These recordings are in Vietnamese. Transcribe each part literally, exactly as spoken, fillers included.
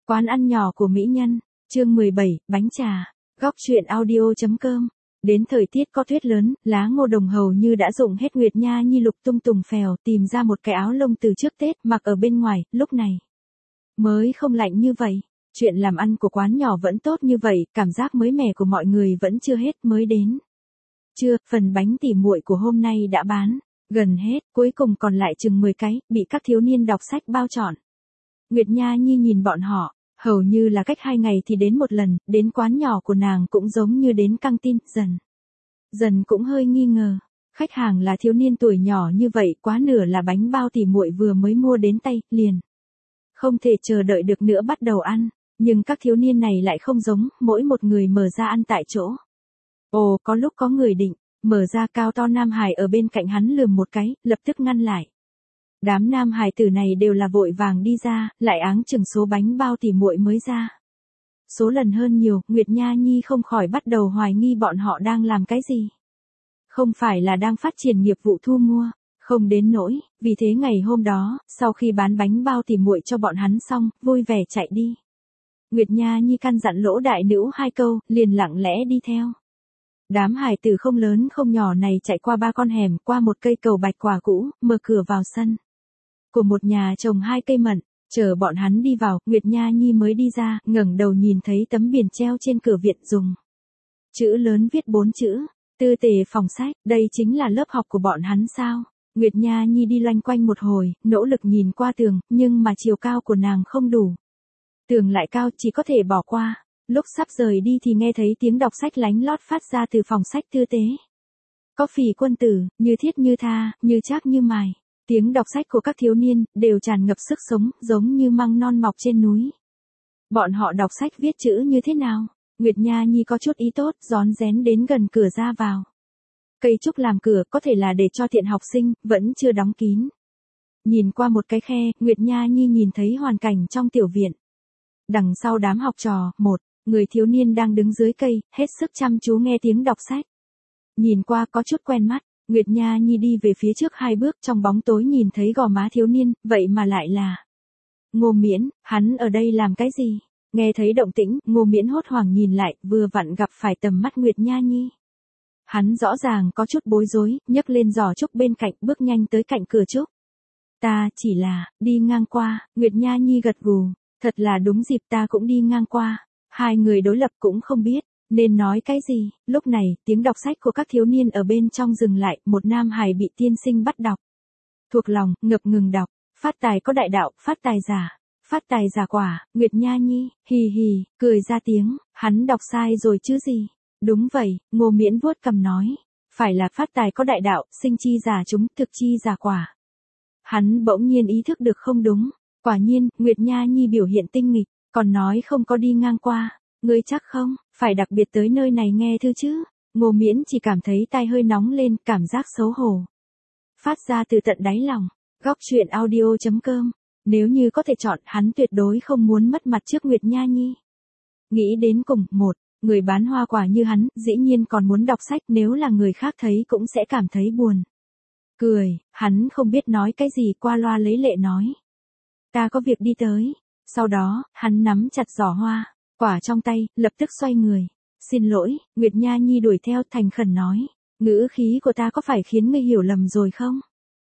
Quán ăn nhỏ của mỹ nhân, chương mười bảy, bánh trà, góc truyện audio.com. Đến thời tiết có tuyết lớn, lá ngô đồng hầu như đã rụng hết. Nguyệt Nha Nhi lục tung tùng phèo tìm ra một cái áo lông từ trước Tết mặc ở bên ngoài, lúc này mới không lạnh như vậy. Chuyện làm ăn của quán nhỏ vẫn tốt như vậy, cảm giác mới mẻ của mọi người vẫn chưa hết mới đến. Chưa, phần bánh tỉ muội của hôm nay đã bán gần hết, cuối cùng còn lại chừng mười cái, bị các thiếu niên đọc sách bao trọn. Nguyệt Nha Nhi nhìn bọn họ, hầu như là cách hai ngày thì đến một lần, đến quán nhỏ của nàng cũng giống như đến căng tin, dần. Dần cũng hơi nghi ngờ, khách hàng là thiếu niên tuổi nhỏ như vậy, quá nửa là bánh bao tỉ muội vừa mới mua đến tay, liền. Không thể chờ đợi được nữa bắt đầu ăn, nhưng các thiếu niên này lại không giống, mỗi một người mở ra ăn tại chỗ. Ồ, có lúc có người định, mở ra cao to Nam Hải ở bên cạnh hắn lườm một cái, lập tức ngăn lại. Đám nam hài tử này đều là vội vàng đi ra, lại áng chừng số bánh bao tỉ muội mới ra. Số lần hơn nhiều, Nguyệt Nha Nhi không khỏi bắt đầu hoài nghi bọn họ đang làm cái gì. Không phải là đang phát triển nghiệp vụ thu mua, không đến nỗi, vì thế ngày hôm đó, sau khi bán bánh bao tỉ muội cho bọn hắn xong, vui vẻ chạy đi. Nguyệt Nha Nhi căn dặn Lỗ đại nữ hai câu, liền lặng lẽ đi theo. Đám hài tử không lớn không nhỏ này chạy qua ba con hẻm, qua một cây cầu bạch quả cũ, mở cửa vào sân của một nhà trồng hai cây mận, chờ bọn hắn đi vào, Nguyệt Nha Nhi mới đi ra, ngẩng đầu nhìn thấy tấm biển treo trên cửa viện dùng chữ lớn viết bốn chữ, tư tề phòng sách, đây chính là lớp học của bọn hắn sao? Nguyệt Nha Nhi đi loanh quanh một hồi, nỗ lực nhìn qua tường, nhưng mà chiều cao của nàng không đủ. Tường lại cao, chỉ có thể bỏ qua. Lúc sắp rời đi thì nghe thấy tiếng đọc sách lánh lót phát ra từ phòng sách tư tế. Có Phỉ Quân Tử, Như Thiết Như Tha, Như Trác Như Mài. Tiếng đọc sách của các thiếu niên, đều tràn ngập sức sống, giống như măng non mọc trên núi. Bọn họ đọc sách viết chữ như thế nào? Nguyệt Nha Nhi có chút ý tốt, rón rén đến gần cửa ra vào. Cây trúc làm cửa, có thể là để cho tiện học sinh, vẫn chưa đóng kín. Nhìn qua một cái khe, Nguyệt Nha Nhi nhìn thấy hoàn cảnh trong tiểu viện. Đằng sau đám học trò, một người thiếu niên đang đứng dưới cây, hết sức chăm chú nghe tiếng đọc sách. Nhìn qua có chút quen mắt. Nguyệt Nha Nhi đi về phía trước hai bước, trong bóng tối nhìn thấy gò má thiếu niên, vậy mà lại là Ngô Miễn. Hắn ở đây làm cái gì? Nghe thấy động tĩnh, Ngô Miễn hốt hoảng nhìn lại, vừa vặn gặp phải tầm mắt Nguyệt Nha Nhi. Hắn rõ ràng có chút bối rối, nhấc lên giỏ trúc bên cạnh, bước nhanh tới cạnh cửa trúc. Ta chỉ là đi ngang qua. Nguyệt Nha Nhi gật gù, thật là đúng dịp, ta cũng đi ngang qua. Hai người đối lập cũng không biết nên nói cái gì. Lúc này, tiếng đọc sách của các thiếu niên ở bên trong dừng lại, một nam hài bị tiên sinh bắt đọc. Thuộc lòng, ngập ngừng đọc, phát tài có đại đạo, phát tài giả, phát tài giả quả. Nguyệt Nha Nhi, hì hì, cười ra tiếng, hắn đọc sai rồi chứ gì. Đúng vậy, Ngô Miễn vuốt cằm nói, phải là phát tài có đại đạo, sinh chi giả chúng, thực chi giả quả. Hắn bỗng nhiên ý thức được không đúng, quả nhiên, Nguyệt Nha Nhi biểu hiện tinh nghịch, còn nói không có đi ngang qua. Ngươi chắc không, phải đặc biệt tới nơi này nghe thư chứ? Ngô Miễn chỉ cảm thấy tai hơi nóng lên, cảm giác xấu hổ. Phát ra từ tận đáy lòng. Góc truyện audio.com. Nếu như có thể chọn, hắn tuyệt đối không muốn mất mặt trước Nguyệt Nha Nhi. Nghĩ đến cùng, một người bán hoa quả như hắn, dĩ nhiên còn muốn đọc sách, nếu là người khác thấy cũng sẽ cảm thấy buồn. Cười, hắn không biết nói cái gì, qua loa lấy lệ nói. Ta có việc đi tới. Sau đó, hắn nắm chặt giỏ hoa quả trong tay, lập tức xoay người. Xin lỗi, Nguyệt Nha Nhi đuổi theo, thành khẩn nói. Ngữ khí của ta có phải khiến ngươi hiểu lầm rồi không?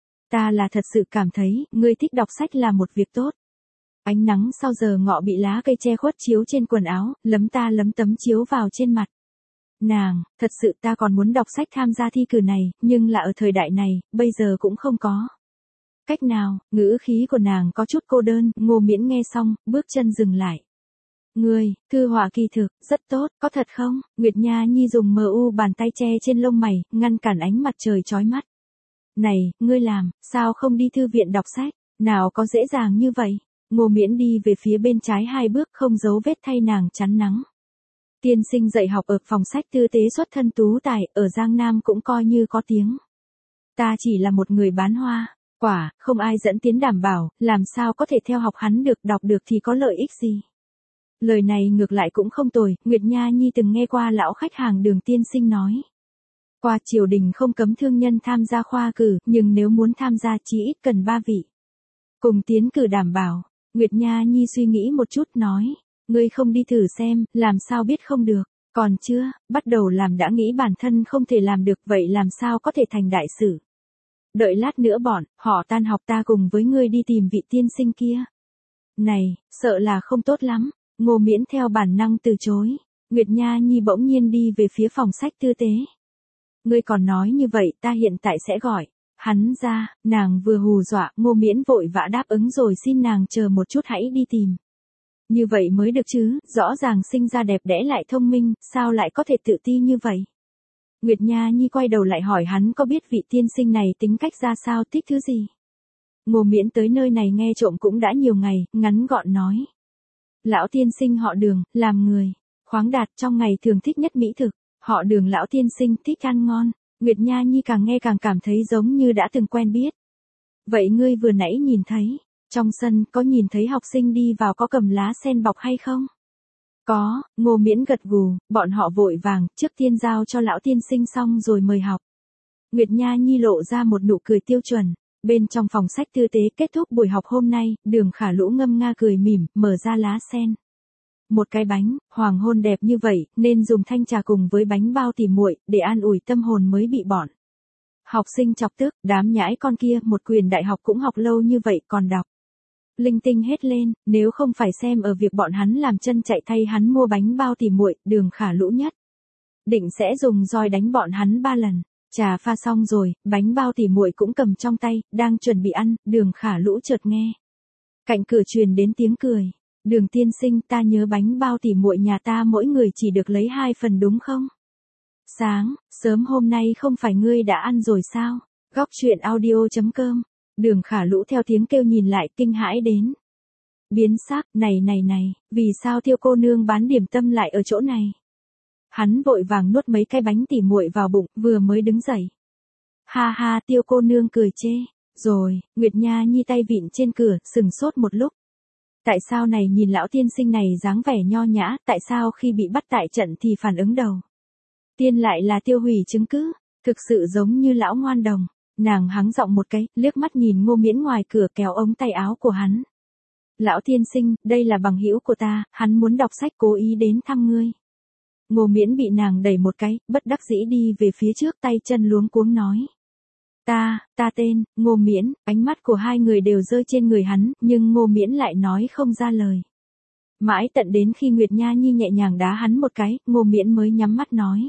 Ta là thật sự cảm thấy, ngươi thích đọc sách là một việc tốt. Ánh nắng sau giờ ngọ bị lá cây che khuất chiếu trên quần áo, lấm ta lấm tấm chiếu vào trên mặt. Nàng, thật sự ta còn muốn đọc sách tham gia thi cử này, nhưng là ở thời đại này, bây giờ cũng không có cách nào. Ngữ khí của nàng có chút cô đơn. Ngô Miễn nghe xong, bước chân dừng lại. Ngươi, thư họa kỳ thực, rất tốt, có thật không? Nguyệt Nha Nhi dùng mờ u bàn tay che trên lông mày, ngăn cản ánh mặt trời chói mắt. Này, ngươi làm, sao không đi thư viện đọc sách? Nào có dễ dàng như vậy? Ngô Miễn đi về phía bên trái hai bước, không giấu vết thay nàng chắn nắng. Tiên sinh dạy học ở phòng sách tư tế xuất thân tú tài, ở Giang Nam cũng coi như có tiếng. Ta chỉ là một người bán hoa quả, không ai dẫn tiến đảm bảo, làm sao có thể theo học hắn được, đọc được thì có lợi ích gì? Lời này ngược lại cũng không tồi, Nguyệt Nha Nhi từng nghe qua lão khách hàng Đường tiên sinh nói. Qua triều đình không cấm thương nhân tham gia khoa cử, nhưng nếu muốn tham gia chí ít cần ba vị cùng tiến cử đảm bảo. Nguyệt Nha Nhi suy nghĩ một chút nói, ngươi không đi thử xem, làm sao biết không được, còn chưa, bắt đầu làm đã nghĩ bản thân không thể làm được vậy làm sao có thể thành đại sự. Đợi lát nữa bọn, họ tan học ta cùng với ngươi đi tìm vị tiên sinh kia. Này, sợ là không tốt lắm, Ngô Miễn theo bản năng từ chối. Nguyệt Nha Nhi bỗng nhiên đi về phía phòng sách tư tế. Ngươi còn nói như vậy ta hiện tại sẽ gọi. Hắn ra, nàng vừa hù dọa, Ngô Miễn vội vã đáp ứng rồi xin nàng chờ một chút hãy đi tìm. Như vậy mới được chứ, rõ ràng sinh ra đẹp đẽ lại thông minh, sao lại có thể tự ti như vậy? Nguyệt Nha Nhi quay đầu lại hỏi hắn có biết vị tiên sinh này tính cách ra sao, thích thứ gì? Ngô Miễn tới nơi này nghe trộm cũng đã nhiều ngày, ngắn gọn nói. Lão tiên sinh họ Đường, làm người khoáng đạt, trong ngày thường thích nhất mỹ thực, họ Đường lão tiên sinh thích ăn ngon. Nguyệt Nha Nhi càng nghe càng cảm thấy giống như đã từng quen biết. Vậy ngươi vừa nãy nhìn thấy, trong sân có nhìn thấy học sinh đi vào có cầm lá sen bọc hay không? Có, Ngô Miễn gật gù, bọn họ vội vàng, trước tiên giao cho lão tiên sinh xong rồi mời học. Nguyệt Nha Nhi lộ ra một nụ cười tiêu chuẩn. Bên trong phòng sách tư tế kết thúc buổi học hôm nay, Đường Khả Lũ ngâm nga cười mỉm, mở ra lá sen. Một cái bánh, hoàng hôn đẹp như vậy, nên dùng thanh trà cùng với bánh bao tỉ muội để an ủi tâm hồn mới bị bọn học sinh chọc tức, đám nhãi con kia một quyền đại học cũng học lâu như vậy còn đọc linh tinh hết lên, nếu không phải xem ở việc bọn hắn làm chân chạy thay hắn mua bánh bao tỉ muội, Đường Khả Lũ nhất định sẽ dùng roi đánh bọn hắn ba lần. Trà pha xong rồi, bánh bao tỉ muội cũng cầm trong tay, đang chuẩn bị ăn, Đường Khả Lũ chợt nghe cạnh cửa truyền đến tiếng cười. Đường tiên sinh, ta nhớ bánh bao tỉ muội nhà ta mỗi người chỉ được lấy hai phần đúng không? Sáng, sớm hôm nay không phải ngươi đã ăn rồi sao? Góc truyện audio chấm com. Đường Khả Lũ theo tiếng kêu nhìn lại kinh hãi đến biến sắc, này này này, vì sao Tiêu cô nương bán điểm tâm lại ở chỗ này? Hắn vội vàng nuốt mấy cái bánh tỉ muội vào bụng, vừa mới đứng dậy. Ha ha, Tiêu cô nương cười chê. Rồi, Nguyệt Nha Nhi tay vịn trên cửa, sừng sốt một lúc. Tại sao này nhìn lão tiên sinh này dáng vẻ nho nhã, tại sao khi bị bắt tại trận thì phản ứng đầu tiên lại là tiêu hủy chứng cứ, thực sự giống như lão ngoan đồng. Nàng hắng giọng một cái, liếc mắt nhìn Ngô Miễn ngoài cửa kéo ống tay áo của hắn. Lão tiên sinh, đây là bằng hữu của ta, hắn muốn đọc sách cố ý đến thăm ngươi. Ngô Miễn bị nàng đẩy một cái, bất đắc dĩ đi về phía trước tay chân luống cuống nói. Ta, ta tên, Ngô Miễn, ánh mắt của hai người đều rơi trên người hắn, nhưng Ngô Miễn lại nói không ra lời. Mãi tận đến khi Nguyệt Nha Nhi nhẹ nhàng đá hắn một cái, Ngô Miễn mới nhắm mắt nói.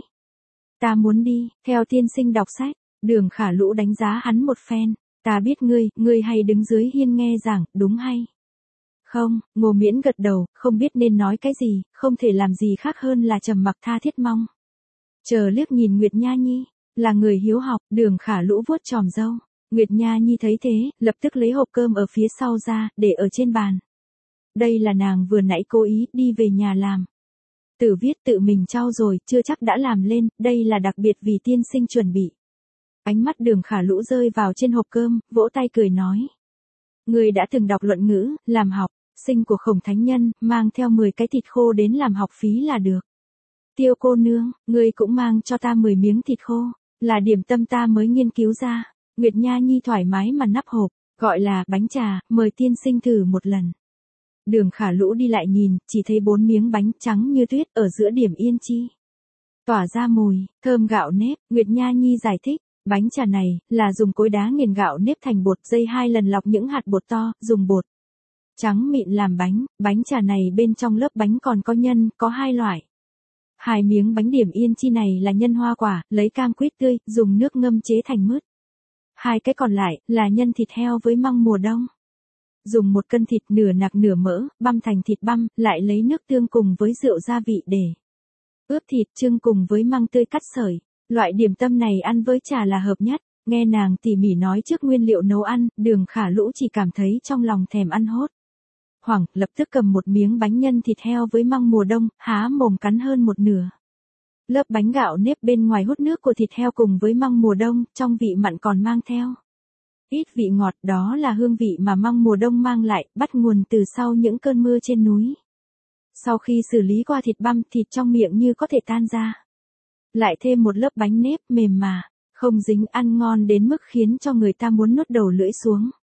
Ta muốn đi, theo tiên sinh đọc sách. Đường Khả Lũ đánh giá hắn một phen. Ta biết ngươi, ngươi hay đứng dưới hiên nghe giảng, đúng hay? Không, Ngô Miễn gật đầu, không biết nên nói cái gì, không thể làm gì khác hơn là trầm mặc tha thiết mong. Chờ liếc nhìn Nguyệt Nha Nhi, là người hiếu học, Đường Khả Lũ vuốt chòm râu. Nguyệt Nha Nhi thấy thế, lập tức lấy hộp cơm ở phía sau ra, để ở trên bàn. Đây là nàng vừa nãy cố ý đi về nhà làm. Tự viết tự mình trau rồi, chưa chắc đã làm lên, đây là đặc biệt vì tiên sinh chuẩn bị. Ánh mắt Đường Khả Lũ rơi vào trên hộp cơm, vỗ tay cười nói. Người đã từng đọc luận ngữ, làm học, sinh của Khổng Thánh Nhân, mang theo mười cái thịt khô đến làm học phí là được. Tiêu cô nương, ngươi cũng mang cho ta mười miếng thịt khô, là điểm tâm ta mới nghiên cứu ra. Nguyệt Nha Nhi thoải mái mà nắp hộp, gọi là bánh trà, mời tiên sinh thử một lần. Đường Khả Lũ đi lại nhìn, chỉ thấy bốn miếng bánh trắng như tuyết ở giữa điểm yên chi. Tỏa ra mùi, thơm gạo nếp, Nguyệt Nha Nhi giải thích. Bánh trà này, là dùng cối đá nghiền gạo nếp thành bột dây hai lần lọc những hạt bột to, dùng bột trắng mịn làm bánh, bánh trà này bên trong lớp bánh còn có nhân, có hai loại. Hai miếng bánh điểm yên chi này là nhân hoa quả, lấy cam quýt tươi, dùng nước ngâm chế thành mứt. Hai cái còn lại, là nhân thịt heo với măng mùa đông. Dùng một cân thịt nửa nạc nửa mỡ, băm thành thịt băm, lại lấy nước tương cùng với rượu gia vị để ướp thịt trưng cùng với măng tươi cắt sợi. Loại điểm tâm này ăn với trà là hợp nhất, nghe nàng tỉ mỉ nói trước nguyên liệu nấu ăn, Đường Khả Lũ chỉ cảm thấy trong lòng thèm ăn hốt. Hoảng, lập tức cầm một miếng bánh nhân thịt heo với măng mùa đông, há mồm cắn hơn một nửa. Lớp bánh gạo nếp bên ngoài hút nước của thịt heo cùng với măng mùa đông, trong vị mặn còn mang theo ít vị ngọt, đó là hương vị mà măng mùa đông mang lại, bắt nguồn từ sau những cơn mưa trên núi. Sau khi xử lý qua thịt băm, thịt trong miệng như có thể tan ra. Lại thêm một lớp bánh nếp mềm mà, không dính, ăn ngon đến mức khiến cho người ta muốn nuốt đầu lưỡi xuống.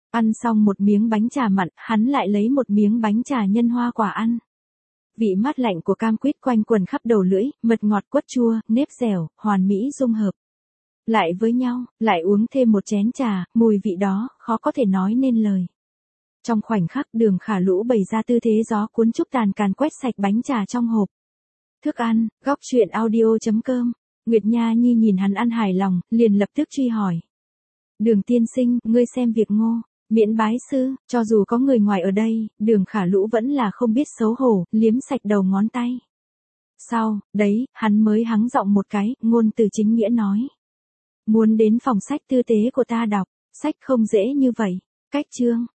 Ăn xong một miếng bánh trà mặn, hắn lại lấy một miếng bánh trà nhân hoa quả ăn. Vị mát lạnh của cam quýt quanh quần khắp đầu lưỡi, mật ngọt quất chua, nếp dẻo, hoàn mỹ dung hợp lại với nhau, lại uống thêm một chén trà, mùi vị đó, khó có thể nói nên lời. Trong khoảnh khắc Đường Khả Lũ bày ra tư thế gió cuốn trúc tàn càn quét sạch bánh trà trong hộp. Thức ăn, góc truyện audio.com. Nguyệt Nha Nhi nhìn hắn ăn hài lòng, liền lập tức truy hỏi. Đường tiên sinh, ngươi xem việc ngô, miễn bái sư, cho dù có người ngoài ở đây, Đường Khả Lũ vẫn là không biết xấu hổ, liếm sạch đầu ngón tay. Sau, đấy, hắn mới hắng giọng một cái, ngôn từ chính nghĩa nói. Muốn đến phòng sách tư tế của ta đọc, sách không dễ như vậy. Cách chương.